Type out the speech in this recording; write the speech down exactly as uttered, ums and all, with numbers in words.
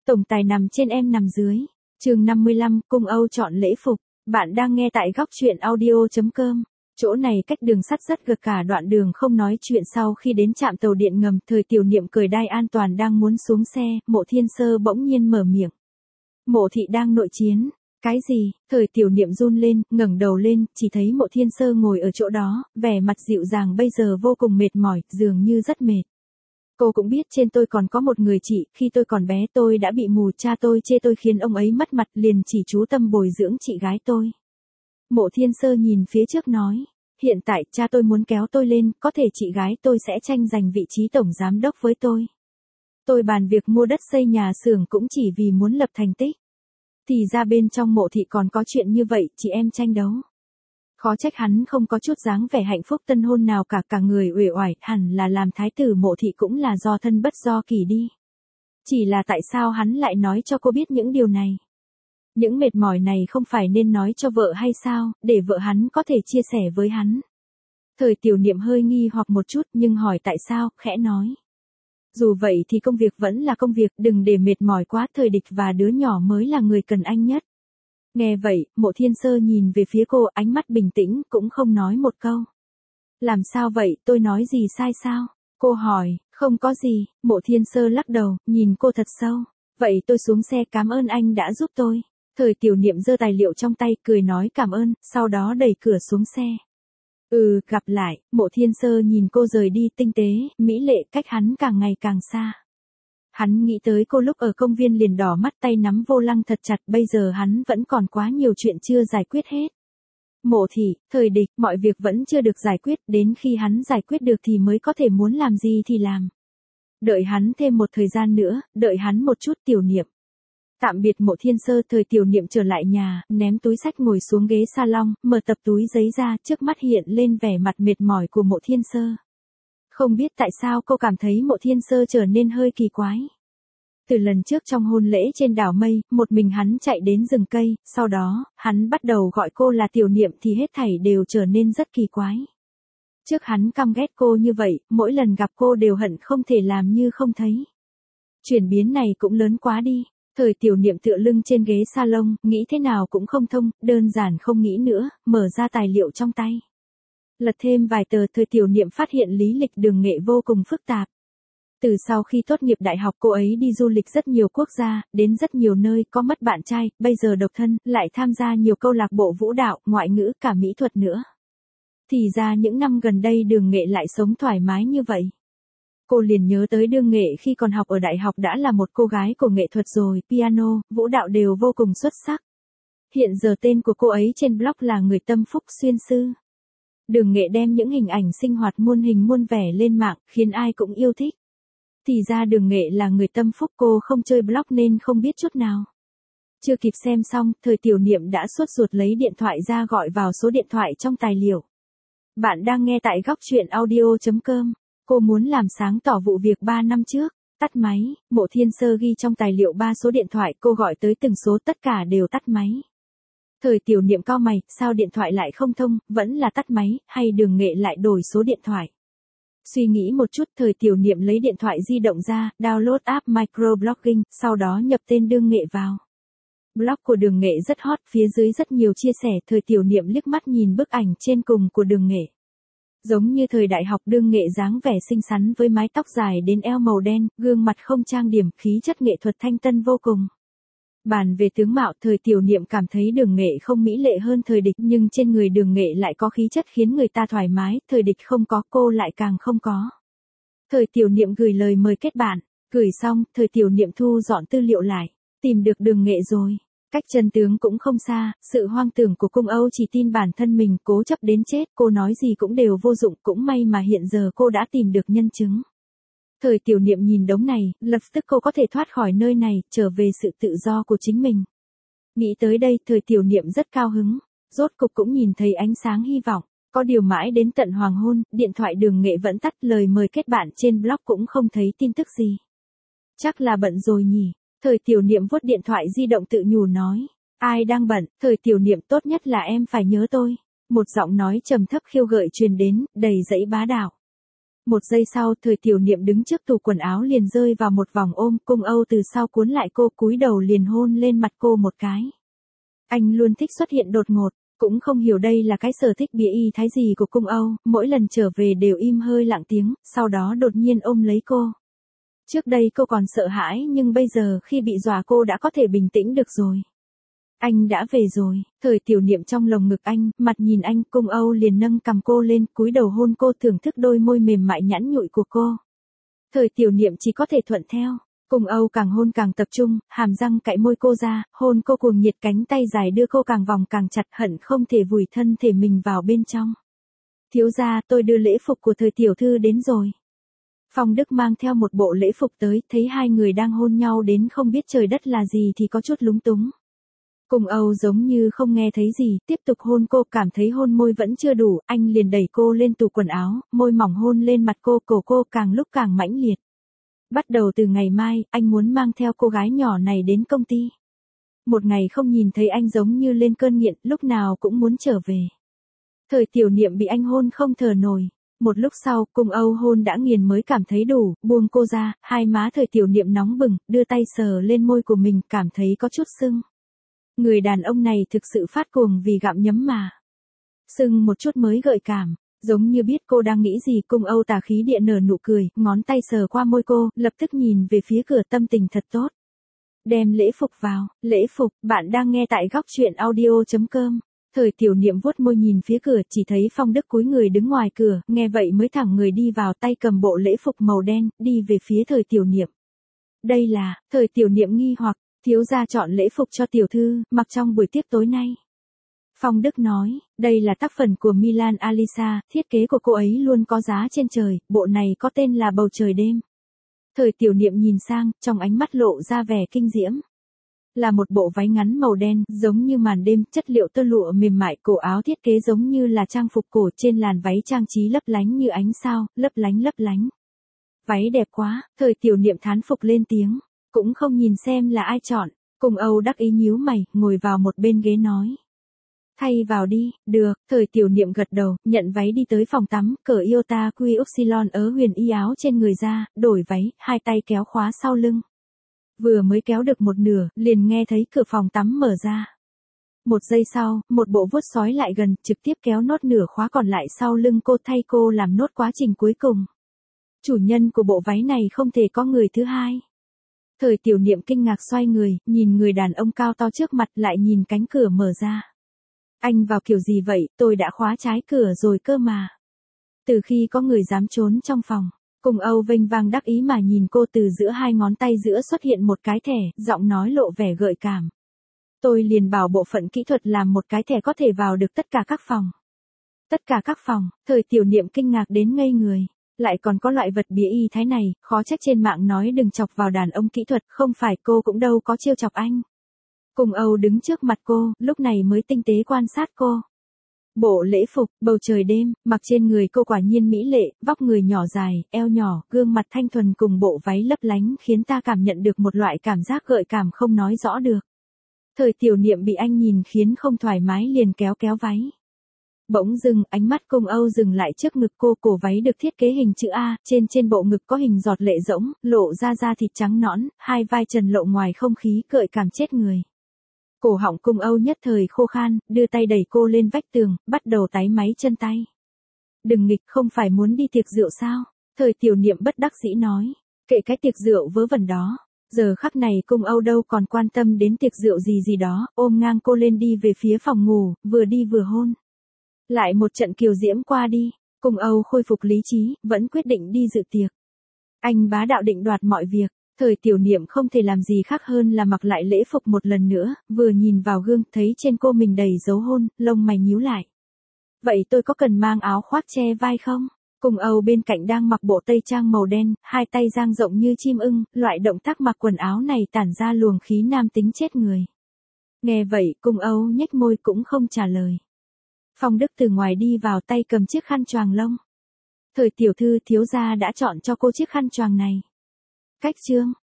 Tổng tài nằm trên em nằm dưới. Chương năm mươi lăm, Cung Âu chọn lễ phục. Bạn đang nghe tại góc truyện audio chấm com. Chỗ này cách đường sắt rất gần, cả đoạn đường không nói chuyện. Sau khi đến trạm tàu điện ngầm, Thời Tiểu Niệm cởi đai an toàn đang muốn xuống xe, Mộ Thiên Sơ bỗng nhiên mở miệng. Mộ thị đang nội chiến. Cái gì? Thời Tiểu Niệm run lên, ngẩng đầu lên, chỉ thấy Mộ Thiên Sơ ngồi ở chỗ đó, vẻ mặt dịu dàng bây giờ vô cùng mệt mỏi, dường như rất mệt. Cô cũng biết trên tôi còn có một người chị, khi tôi còn bé tôi đã bị mù, cha tôi chê tôi khiến ông ấy mất mặt, liền chỉ chú tâm bồi dưỡng chị gái tôi. Mộ Thiên Sơ nhìn phía trước nói, hiện tại cha tôi muốn kéo tôi lên, có thể chị gái tôi sẽ tranh giành vị trí tổng giám đốc với tôi. Tôi bàn việc mua đất xây nhà xưởng cũng chỉ vì muốn lập thành tích. Thì ra bên trong Mộ thị còn có chuyện như vậy, chị em tranh đấu. Khó trách hắn không có chút dáng vẻ hạnh phúc tân hôn nào cả, cả người uể oải, hẳn là làm thái tử Mộ thị cũng là do thân bất do kỳ đi. Chỉ là tại sao hắn lại nói cho cô biết những điều này? Những mệt mỏi này không phải nên nói cho vợ hay sao, để vợ hắn có thể chia sẻ với hắn. Thời Tiểu Niệm hơi nghi hoặc một chút nhưng hỏi tại sao, khẽ nói. Dù vậy thì công việc vẫn là công việc, đừng để mệt mỏi quá, Thời Địch và đứa nhỏ mới là người cần anh nhất. Nghe vậy, Mộ Thiên Sơ nhìn về phía cô, ánh mắt bình tĩnh, cũng không nói một câu. Làm sao vậy, tôi nói gì sai sao? Cô hỏi, không có gì. Mộ Thiên Sơ lắc đầu, nhìn cô thật sâu. Vậy tôi xuống xe, cảm ơn anh đã giúp tôi. Thời Tiểu Niệm giơ tài liệu trong tay, cười nói cảm ơn, sau đó đẩy cửa xuống xe. Ừ, gặp lại. Mộ Thiên Sơ nhìn cô rời đi, tinh tế, mỹ lệ, cách hắn càng ngày càng xa. Hắn nghĩ tới cô lúc ở công viên liền đỏ mắt, tay nắm vô lăng thật chặt, bây giờ hắn vẫn còn quá nhiều chuyện chưa giải quyết hết. Mộ thị, Thời Địch, mọi việc vẫn chưa được giải quyết, đến khi hắn giải quyết được thì mới có thể muốn làm gì thì làm. Đợi hắn thêm một thời gian nữa, đợi hắn một chút. Tiểu Niệm. Tạm biệt Mộ Thiên Sơ. Thời Tiểu Niệm trở lại nhà, ném túi sách ngồi xuống ghế salon, mở tập túi giấy ra, trước mắt hiện lên vẻ mặt mệt mỏi của Mộ Thiên Sơ. Không biết tại sao cô cảm thấy Mộ Thiên Sơ trở nên hơi kỳ quái. Từ lần trước trong hôn lễ trên đảo Mây, một mình hắn chạy đến rừng cây, sau đó, hắn bắt đầu gọi cô là Tiểu Niệm thì hết thảy đều trở nên rất kỳ quái. Trước hắn căm ghét cô như vậy, mỗi lần gặp cô đều hận không thể làm như không thấy. Chuyển biến này cũng lớn quá đi. Thời Tiểu Niệm tựa lưng trên ghế salon, nghĩ thế nào cũng không thông, đơn giản không nghĩ nữa, mở ra tài liệu trong tay. Lật thêm vài tờ, Thời Tiểu Niệm phát hiện lý lịch Đường Nghệ vô cùng phức tạp. Từ sau khi tốt nghiệp đại học cô ấy đi du lịch rất nhiều quốc gia, đến rất nhiều nơi, có mất bạn trai, bây giờ độc thân, lại tham gia nhiều câu lạc bộ vũ đạo, ngoại ngữ, cả mỹ thuật nữa. Thì ra những năm gần đây Đường Nghệ lại sống thoải mái như vậy. Cô liền nhớ tới Đường Nghệ khi còn học ở đại học đã là một cô gái của nghệ thuật rồi, piano, vũ đạo đều vô cùng xuất sắc. Hiện giờ tên của cô ấy trên blog là Người Tâm Phúc Xuyên Sư. Đường Nghệ đem những hình ảnh sinh hoạt muôn hình muôn vẻ lên mạng, khiến ai cũng yêu thích. Thì ra Đường Nghệ là người tâm phúc, cô không chơi blog nên không biết chút nào. Chưa kịp xem xong, Thời Tiểu Niệm đã sốt ruột lấy điện thoại ra gọi vào số điện thoại trong tài liệu. Bạn đang nghe tại góc truyện audio chấm com. Cô muốn làm sáng tỏ vụ việc ba năm trước. Tắt máy. Mộ Thiên Sơ ghi trong tài liệu ba số điện thoại, cô gọi tới từng số, tất cả đều tắt máy. Thời Tiểu Niệm cau mày, sao điện thoại lại không thông, vẫn là tắt máy, hay Đường Nghệ lại đổi số điện thoại. Suy nghĩ một chút, Thời Tiểu Niệm lấy điện thoại di động ra, download app microblogging, sau đó nhập tên Đường Nghệ vào. Blog của Đường Nghệ rất hot, phía dưới rất nhiều chia sẻ. Thời Tiểu Niệm liếc mắt nhìn bức ảnh trên cùng của Đường Nghệ. Giống như thời đại học, Đường Nghệ dáng vẻ xinh xắn với mái tóc dài đến eo màu đen, gương mặt không trang điểm, khí chất nghệ thuật thanh tân vô cùng. Bàn về tướng mạo, Thời Tiểu Niệm cảm thấy Đường Nghệ không mỹ lệ hơn Thời Địch, nhưng trên người Đường Nghệ lại có khí chất khiến người ta thoải mái, Thời Địch không có, cô lại càng không có. Thời Tiểu Niệm gửi lời mời kết bạn, gửi xong, Thời Tiểu Niệm thu dọn tư liệu lại, tìm được Đường Nghệ rồi. Cách chân tướng cũng không xa, sự hoang tưởng của Cung Âu chỉ tin bản thân mình, cố chấp đến chết, cô nói gì cũng đều vô dụng, cũng may mà hiện giờ cô đã tìm được nhân chứng. Thời Tiểu Niệm nhìn đống này, lập tức cô có thể thoát khỏi nơi này, trở về sự tự do của chính mình. Nghĩ tới đây, Thời Tiểu Niệm rất cao hứng, rốt cục cũng nhìn thấy ánh sáng hy vọng. Có điều mãi đến tận hoàng hôn, điện thoại Đường Nghệ vẫn tắt, lời mời kết bạn trên blog cũng không thấy tin tức gì. Chắc là bận rồi nhỉ. Thời Tiểu Niệm vuốt điện thoại di động tự nhủ nói. Ai đang bận? Thời Tiểu Niệm, tốt nhất là em phải nhớ tôi. Một giọng nói trầm thấp khiêu gợi truyền đến, đầy dẫy bá đạo. Một giây sau, Thời Tiểu Niệm đứng trước tủ quần áo liền rơi vào một vòng ôm, Cung Âu từ sau cuốn lại cô, cúi đầu liền hôn lên mặt cô một cái. Anh luôn thích xuất hiện đột ngột, cũng không hiểu đây là cái sở thích bịa y thái gì của Cung Âu, mỗi lần trở về đều im hơi lặng tiếng, sau đó đột nhiên ôm lấy cô. Trước đây cô còn sợ hãi nhưng bây giờ khi bị dọa cô đã có thể bình tĩnh được rồi. Anh đã về rồi, Thời Tiểu Niệm trong lồng ngực anh, mặt nhìn anh, Cung Âu liền nâng cằm cô lên, cúi đầu hôn cô, thưởng thức đôi môi mềm mại nhẵn nhụi của cô. Thời Tiểu Niệm chỉ có thể thuận theo, Cung Âu càng hôn càng tập trung, hàm răng cạy môi cô ra, hôn cô cuồng nhiệt, cánh tay dài đưa cô càng vòng càng chặt, hận không thể vùi thân thể mình vào bên trong. Thiếu gia, tôi đưa lễ phục của Thời tiểu thư đến rồi. Phong Đức mang theo một bộ lễ phục tới, thấy hai người đang hôn nhau đến không biết trời đất là gì thì có chút lúng túng. Cung Âu giống như không nghe thấy gì, tiếp tục hôn cô, cảm thấy hôn môi vẫn chưa đủ, anh liền đẩy cô lên tủ quần áo, môi mỏng hôn lên mặt cô, cổ cô càng lúc càng mãnh liệt. Bắt đầu từ ngày mai, anh muốn mang theo cô gái nhỏ này đến công ty. Một ngày không nhìn thấy anh giống như lên cơn nghiện, lúc nào cũng muốn trở về. Thời Tiểu Niệm bị anh hôn không thở nổi. Một lúc sau, Cung Âu hôn đã nghiền mới cảm thấy đủ, buông cô ra, hai má Thời Tiểu Niệm nóng bừng, đưa tay sờ lên môi của mình, cảm thấy có chút sưng. Người đàn ông này thực sự phát cuồng vì gặm nhấm mà. Sưng một chút mới gợi cảm, giống như biết cô đang nghĩ gì, Cung Âu tà khí địa nở nụ cười, ngón tay sờ qua môi cô, lập tức nhìn về phía cửa, tâm tình thật tốt. Đem lễ phục vào, lễ phục, bạn đang nghe tại góc truyện audio chấm com. Thời Tiểu Niệm vuốt môi nhìn phía cửa, chỉ thấy Phong Đức cúi người đứng ngoài cửa, nghe vậy mới thẳng người đi vào, tay cầm bộ lễ phục màu đen, đi về phía Thời Tiểu Niệm. Đây là, Thời Tiểu Niệm nghi hoặc, thiếu gia chọn lễ phục cho tiểu thư, mặc trong buổi tiệc tối nay. Phong Đức nói, đây là tác phẩm của Milan Alisa, thiết kế của cô ấy luôn có giá trên trời, bộ này có tên là Bầu Trời Đêm. Thời Tiểu Niệm nhìn sang, trong ánh mắt lộ ra vẻ kinh diễm. Là một bộ váy ngắn màu đen, giống như màn đêm, chất liệu tơ lụa mềm mại, cổ áo thiết kế giống như là trang phục cổ, trên làn váy trang trí lấp lánh như ánh sao, lấp lánh lấp lánh. Váy đẹp quá, Thời Tiểu Niệm thán phục lên tiếng, cũng không nhìn xem là ai chọn, Cung Âu đắc ý nhíu mày, ngồi vào một bên ghế nói. Thay vào đi, được, Thời Tiểu Niệm gật đầu, nhận váy đi tới phòng tắm, cởi Iota Quy Upsilon ớ huyền y áo trên người ra, đổi váy, hai tay kéo khóa sau lưng. Vừa mới kéo được một nửa, liền nghe thấy cửa phòng tắm mở ra. Một giây sau, một bộ vuốt sói lại gần, trực tiếp kéo nốt nửa khóa còn lại sau lưng cô, thay cô làm nốt quá trình cuối cùng. Chủ nhân của bộ váy này không thể có người thứ hai. Thời Tiểu Niệm kinh ngạc xoay người, nhìn người đàn ông cao to trước mặt, lại nhìn cánh cửa mở ra. Anh vào kiểu gì vậy, tôi đã khóa trái cửa rồi cơ mà. Từ khi có người dám trốn trong phòng, Cung Âu vênh vang đắc ý mà nhìn cô, từ giữa hai ngón tay giữa xuất hiện một cái thẻ, giọng nói lộ vẻ gợi cảm. Tôi liền bảo bộ phận kỹ thuật làm một cái thẻ có thể vào được tất cả các phòng. Tất cả các phòng, Thời Tiểu Niệm kinh ngạc đến ngây người. Lại còn có loại vật bìa y thái này, khó trách trên mạng nói đừng chọc vào đàn ông kỹ thuật, không phải cô cũng đâu có trêu chọc anh. Cung Âu đứng trước mặt cô, lúc này mới tinh tế quan sát cô. Bộ lễ phục, bầu trời đêm, mặc trên người cô quả nhiên mỹ lệ, vóc người nhỏ dài, eo nhỏ, gương mặt thanh thuần cùng bộ váy lấp lánh khiến ta cảm nhận được một loại cảm giác gợi cảm không nói rõ được. Thời Tiểu Niệm bị anh nhìn khiến không thoải mái liền kéo kéo váy. Bỗng dưng, ánh mắt Cung Âu dừng lại trước ngực cô, cổ váy được thiết kế hình chữ A, trên trên bộ ngực có hình giọt lệ rỗng, lộ ra da thịt trắng nõn, hai vai trần lộ ngoài không khí, gợi cảm chết người. Cổ họng Cung Âu nhất thời khô khan, đưa tay đẩy cô lên vách tường, bắt đầu táy máy chân tay. Đừng nghịch, không phải muốn đi tiệc rượu sao? Thời Tiểu Niệm bất đắc dĩ nói, kệ cái tiệc rượu vớ vẩn đó. Giờ khắc này Cung Âu đâu còn quan tâm đến tiệc rượu gì gì đó, ôm ngang cô lên đi về phía phòng ngủ, vừa đi vừa hôn. Lại một trận kiều diễm qua đi, Cung Âu khôi phục lý trí, vẫn quyết định đi dự tiệc. Anh bá đạo định đoạt mọi việc. Thời Tiểu Niệm không thể làm gì khác hơn là mặc lại lễ phục một lần nữa, vừa nhìn vào gương thấy trên cô mình đầy dấu hôn, lông mày nhíu lại. Vậy tôi có cần mang áo khoác che vai không? Cung Âu bên cạnh đang mặc bộ tây trang màu đen, hai tay dang rộng như chim ưng, loại động tác mặc quần áo này tản ra luồng khí nam tính chết người. Nghe vậy, Cung Âu nhếch môi cũng không trả lời. Phong Đức từ ngoài đi vào, tay cầm chiếc khăn choàng lông. Thời tiểu thư, thiếu gia đã chọn cho cô chiếc khăn choàng này. Cách chương,